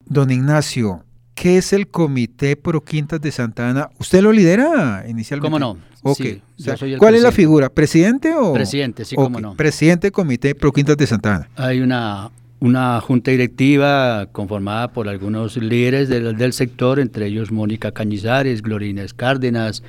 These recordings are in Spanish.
Don Ignacio, ¿qué es el Comité Pro Quintas de Santa Ana? ¿Usted lo lidera inicialmente? ¿Cómo no? Okay. Sí, yo soy el ¿Cuál es la presidente. figura? ¿Presidente o...? Presidente, sí, cómo no. Presidente del Comité Pro Quintas de Santa Ana. Hay una junta directiva conformada por algunos líderes del sector, entre ellos Mónica Cañizares, Glorines Cárdenas,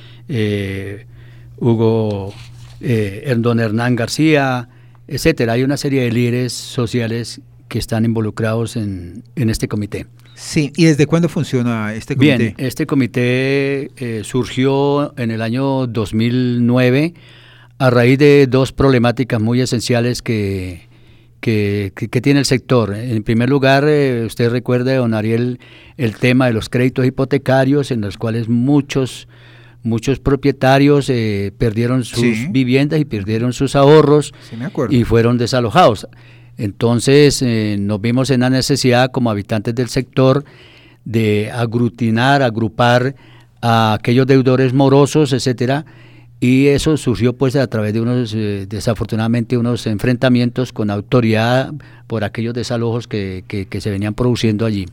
Hugo don Hernán García, etcétera. Hay una serie de líderes sociales que están involucrados en este comité. Sí, ¿y desde cuándo funciona este comité? Bien, este comité surgió en el año 2009 a raíz de dos problemáticas muy esenciales que tiene el sector. En primer lugar, usted recuerda, don Ariel, el tema de los créditos hipotecarios, en los cuales muchos propietarios perdieron sus viviendas y perdieron sus ahorros, y fueron desalojados. Entonces nos vimos en la necesidad como habitantes del sector de agrupar a aquellos deudores morosos, etcétera, y eso surgió pues a través de unos, desafortunadamente, unos enfrentamientos con autoridad por aquellos desalojos que se venían produciendo allí.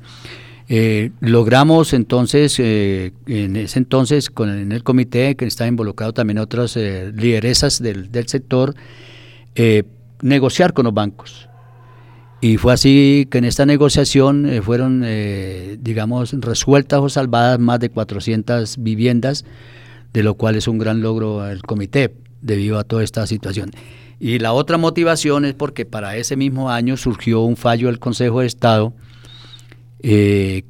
Logramos entonces, en ese entonces, en el comité, que está involucrado también otras lideresas del sector, negociar con los bancos. Y fue así que en esta negociación fueron, digamos, resueltas o salvadas más de 400 viviendas, de lo cual es un gran logro del comité debido a toda esta situación. Y la otra motivación es porque para ese mismo año surgió un fallo del Consejo de Estado que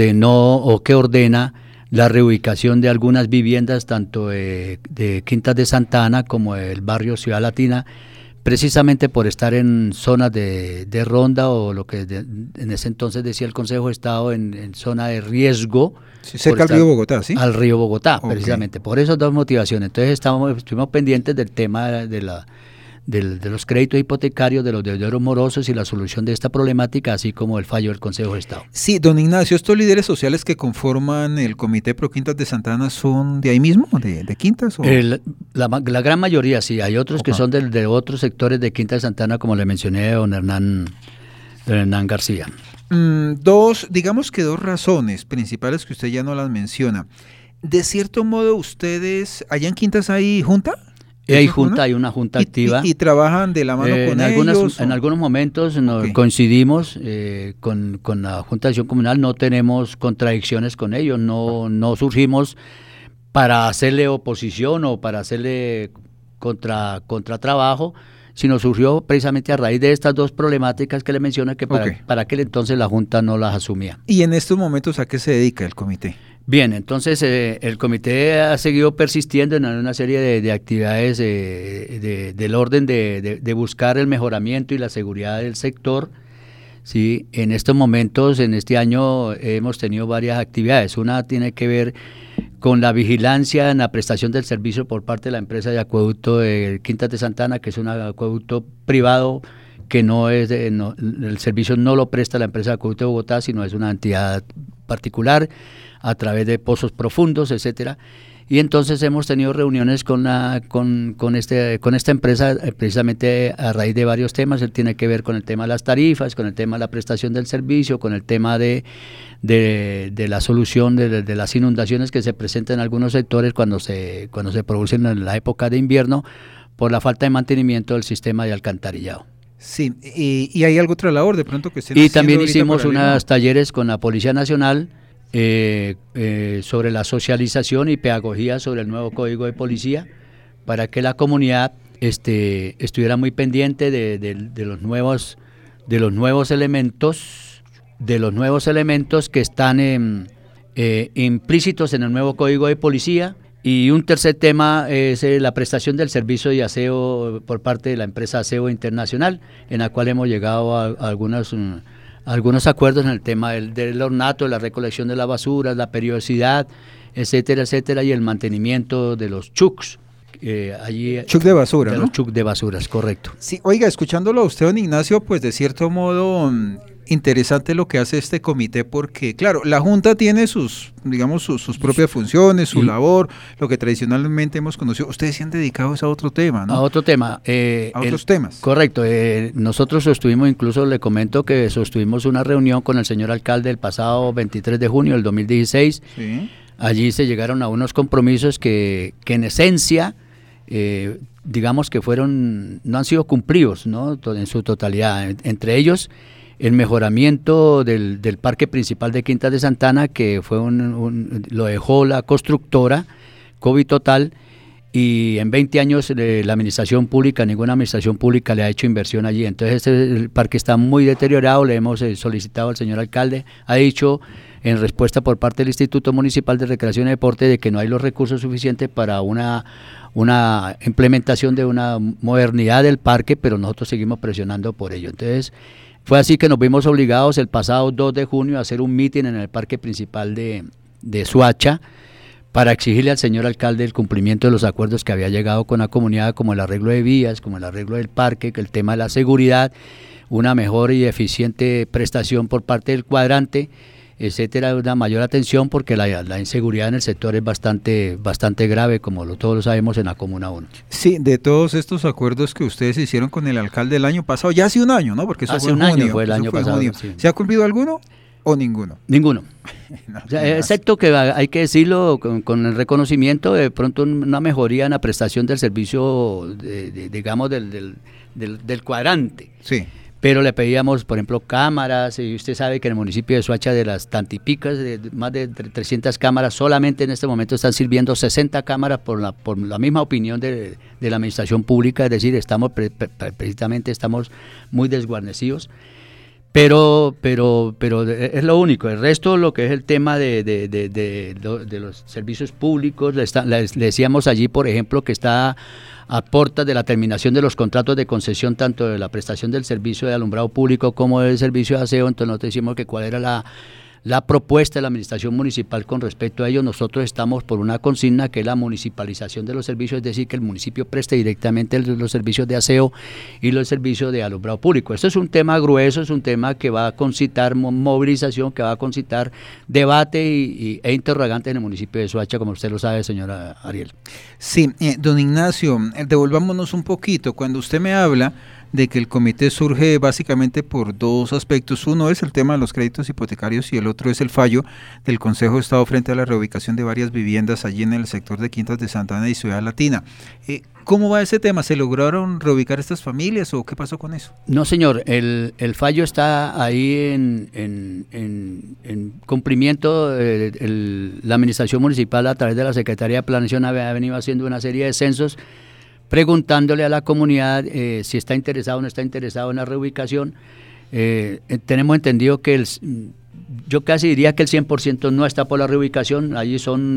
ordena la reubicación de algunas viviendas, tanto de Quintas de Santa Ana como del barrio Ciudad Latina, precisamente por estar en zonas de ronda, o lo que en ese entonces decía el Consejo de Estado, en zona de riesgo. Sí, cerca al río Bogotá, ¿sí? Al río Bogotá, precisamente, por esas dos motivaciones. Entonces estuvimos pendientes del tema de los créditos hipotecarios, de los deudores morosos y la solución de esta problemática, así como el fallo del Consejo de Estado. Sí, don Ignacio, ¿estos líderes sociales que conforman el Comité Pro Quintas de Santa Ana son de ahí mismo, de Quintas? ¿O? La gran mayoría sí, hay otros que son de otros sectores de Quintas de Santa Ana, como le mencioné, don Hernán García. Digamos que dos razones principales que usted ya no las menciona. De cierto modo, ustedes, allá en Quintas hay junta. Hay una junta activa. ¿Y trabajan de la mano con ellos? En algunos momentos coincidimos con la Junta de Acción Comunal, no tenemos contradicciones con ellos, no surgimos para hacerle oposición o para hacerle contratrabajo, sino surgió precisamente a raíz de estas dos problemáticas que le mencioné, que para aquel entonces la Junta no las asumía. ¿Y en estos momentos a qué se dedica el comité? Bien, entonces el comité ha seguido persistiendo en una serie de actividades del orden de buscar el mejoramiento y la seguridad del sector. Sí, en estos momentos, en este año, hemos tenido varias actividades. Una tiene que ver con la vigilancia en la prestación del servicio por parte de la empresa de acueducto de Quintas de Santa Ana, que es un acueducto privado que el servicio no lo presta la empresa de acueducto de Bogotá, sino es una entidad particular a través de pozos profundos, etcétera. Y entonces hemos tenido reuniones con esta empresa precisamente a raíz de varios temas. Él tiene que ver con el tema de las tarifas, con el tema de la prestación del servicio, con el tema de la solución de las inundaciones que se presentan en algunos sectores cuando se producen en la época de invierno por la falta de mantenimiento del sistema de alcantarillado. Sí, y hay algo otra labor de pronto que estén haciendo. Y también hicimos unos talleres con la Policía Nacional sobre la socialización y pedagogía sobre el nuevo Código de Policía, para que la comunidad estuviera muy pendiente de los nuevos elementos que están implícitos en el nuevo Código de Policía. Y un tercer tema es la prestación del servicio de aseo por parte de la empresa Aseo Internacional, en la cual hemos llegado a algunos acuerdos en el tema del ornato, de la recolección de la basura, la periodicidad, etcétera, etcétera, y el mantenimiento de los chucs. Chuc de basura, ¿no? Los chuc de basuras, correcto. Sí, oiga, escuchándolo a usted, don Ignacio, pues de cierto modo interesante lo que hace este comité porque, claro, la Junta tiene sus, digamos, sus propias funciones, su labor, lo que tradicionalmente hemos conocido. Ustedes se han dedicado a otro tema, ¿no? A otro tema. A otros temas. Correcto. Nosotros sostuvimos, incluso le comento que sostuvimos una reunión con el señor alcalde el pasado 23 de junio del 2016. Sí. Allí se llegaron a unos compromisos que en esencia, digamos que no han sido cumplidos, ¿no? En su totalidad. Entre ellos, el mejoramiento del parque principal de Quintas de Santana, que fue lo dejó la constructora COVID Total, y en 20 años la administración pública, ninguna administración pública le ha hecho inversión allí. Entonces el parque está muy deteriorado, le hemos solicitado al señor alcalde, ha dicho en respuesta por parte del Instituto Municipal de Recreación y Deporte de que no hay los recursos suficientes para una implementación de una modernidad del parque, pero nosotros seguimos presionando por ello. Entonces fue así que nos vimos obligados el pasado 2 de junio a hacer un mitin en el parque principal de Soacha para exigirle al señor alcalde el cumplimiento de los acuerdos que había llegado con la comunidad, como el arreglo de vías, como el arreglo del parque, que el tema de la seguridad, una mejor y eficiente prestación por parte del cuadrante, etcétera, una mayor atención porque la inseguridad en el sector es bastante grave, como todos lo sabemos en la Comuna 1. Sí, de todos estos acuerdos que ustedes hicieron con el alcalde el año pasado, ya hace un año, ¿no? Porque eso hace fue un en junio, año fue el año pasado. Sí. ¿Se ha cumplido alguno o ninguno? Ninguno. No, o sea, excepto que hay que decirlo con el reconocimiento, de pronto una mejoría en la prestación del servicio, digamos, del cuadrante. Sí. Pero le pedíamos, por ejemplo, cámaras, y usted sabe que en el municipio de Soacha, de las tantipicas, de más de 300 cámaras, solamente en este momento están sirviendo 60 cámaras por la misma opinión de la administración pública, es decir, precisamente estamos muy desguarnecidos. Pero es lo único. El resto, lo que es el tema de los servicios públicos, le decíamos allí, por ejemplo, que está a puertas de la terminación de los contratos de concesión, tanto de la prestación del servicio de alumbrado público como del servicio de aseo. Entonces nosotros decimos que cuál era la propuesta de la administración municipal con respecto a ello. Nosotros estamos por una consigna que es la municipalización de los servicios, es decir, que el municipio preste directamente los servicios de aseo y los servicios de alumbrado público. Esto es un tema grueso, es un tema que va a concitar movilización, que va a concitar debate e interrogantes en el municipio de Soacha, como usted lo sabe, señora Ariel. Sí, don Ignacio, devolvámonos un poquito. Cuando usted me habla de que el comité surge básicamente por dos aspectos. Uno es el tema de los créditos hipotecarios y el otro es el fallo del Consejo de Estado frente a la reubicación de varias viviendas allí en el sector de Quintas de Santana y Ciudad Latina. ¿Cómo va ese tema? ¿Se lograron reubicar estas familias o qué pasó con eso? No, señor, el fallo está ahí en cumplimiento. La administración municipal, a través de la Secretaría de Planeación, ha venido haciendo una serie de censos preguntándole a la comunidad si está interesado o no está interesado en la reubicación. Tenemos entendido que yo casi diría que el 100% no está por la reubicación. Allí son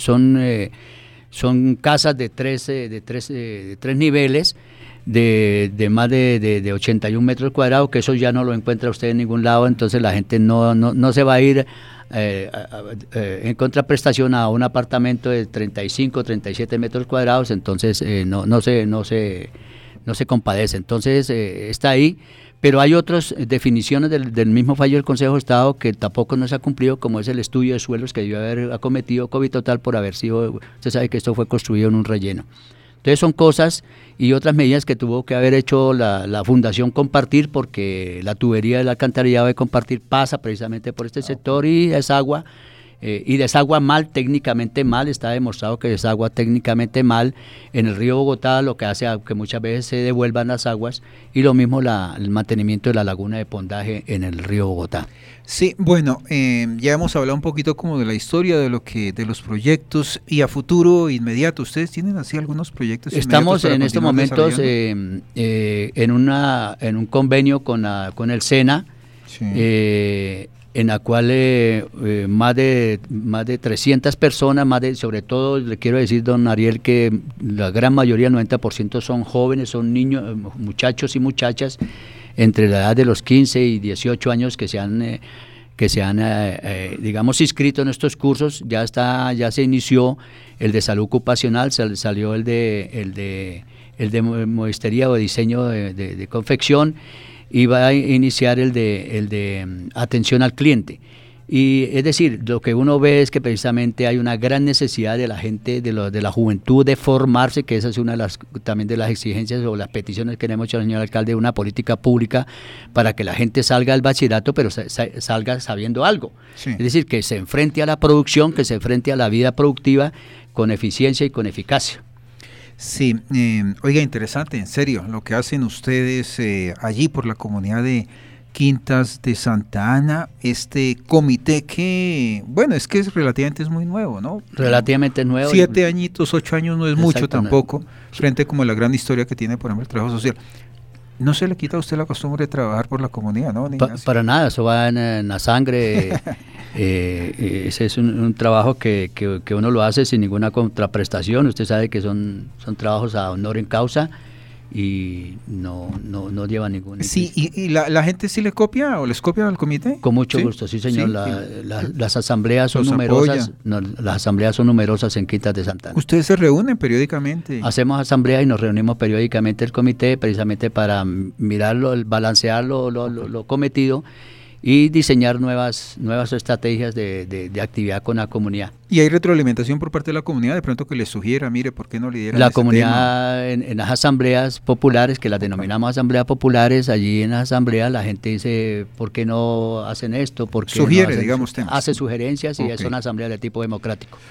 casas de tres niveles, de más de 81 metros cuadrados, que eso ya no lo encuentra usted en ningún lado. Entonces la gente no se va a ir en contraprestación a un apartamento de 35, 37 metros cuadrados. Entonces no se compadece. Entonces está ahí, pero hay otras definiciones del mismo fallo del Consejo de Estado que tampoco no se ha cumplido, como es el estudio de suelos que debió haber acometido COVID Total por haber sido, usted sabe que esto fue construido en un relleno. Entonces son cosas y otras medidas que tuvo que haber hecho la Fundación Compartir, porque la tubería del alcantarillado de Compartir pasa precisamente por este sector y desagua mal, técnicamente mal. Está demostrado que desagua técnicamente mal en el río Bogotá, lo que hace a que muchas veces se devuelvan las aguas, y lo mismo el mantenimiento de la laguna de Pondaje en el río Bogotá. Sí, bueno, ya hemos hablado un poquito como de la historia de los proyectos y a futuro inmediato. ¿Ustedes tienen así algunos proyectos? Estamos en estos momentos en un convenio con el SENA, sí, en la cual más de 300 personas, sobre todo le quiero decir, don Ariel, que la gran mayoría, el 90% son jóvenes, son niños, muchachos y muchachas entre la edad de los 15 y 18 años que se han digamos, inscrito en estos cursos. Ya se inició el de salud ocupacional, salió el de modistería o diseño de confección, y va a iniciar el de atención al cliente. Y es decir, lo que uno ve es que precisamente hay una gran necesidad de la gente, de la juventud, de formarse, que esa es una de las también de las exigencias o las peticiones que le hemos hecho al señor alcalde, de una política pública para que la gente salga del bachillerato, pero salga sabiendo algo. Sí. Es decir, que se enfrente a la producción, que se enfrente a la vida productiva con eficiencia y con eficacia. Sí, oiga, interesante, en serio, lo que hacen ustedes allí por la comunidad de Quintas de Santa Ana, este comité que, bueno, es que relativamente es muy nuevo, ¿no? Relativamente nuevo. 7 añitos, 8 años no es mucho tampoco, frente como a la gran historia que tiene, por ejemplo, el trabajo social. ¿No se le quita a usted la costumbre de trabajar por la comunidad, no? Para nada, eso va en la sangre. Ese es un trabajo que uno lo hace sin ninguna contraprestación. Usted sabe que son trabajos a honor en causa y no lleva ningún... Sí, ¿y la gente sí le copia o les copia al comité? Con mucho gusto, sí señor. Las asambleas son numerosas. Las asambleas son numerosas en Quintas de Santa Ana. ¿Ustedes se reúnen periódicamente? Hacemos asambleas y nos reunimos periódicamente el comité, precisamente para mirarlo, balancear lo cometido y diseñar nuevas estrategias de actividad con la comunidad. ¿Y hay retroalimentación por parte de la comunidad? De pronto que les sugiera, mire, ¿por qué no lideran la comunidad en las asambleas populares, que las denominamos asambleas populares, allí en las asambleas la gente dice, ¿por qué no hacen esto? ¿Por qué sugiere, no digamos, temas? Hace sugerencias y son asambleas de tipo democrático.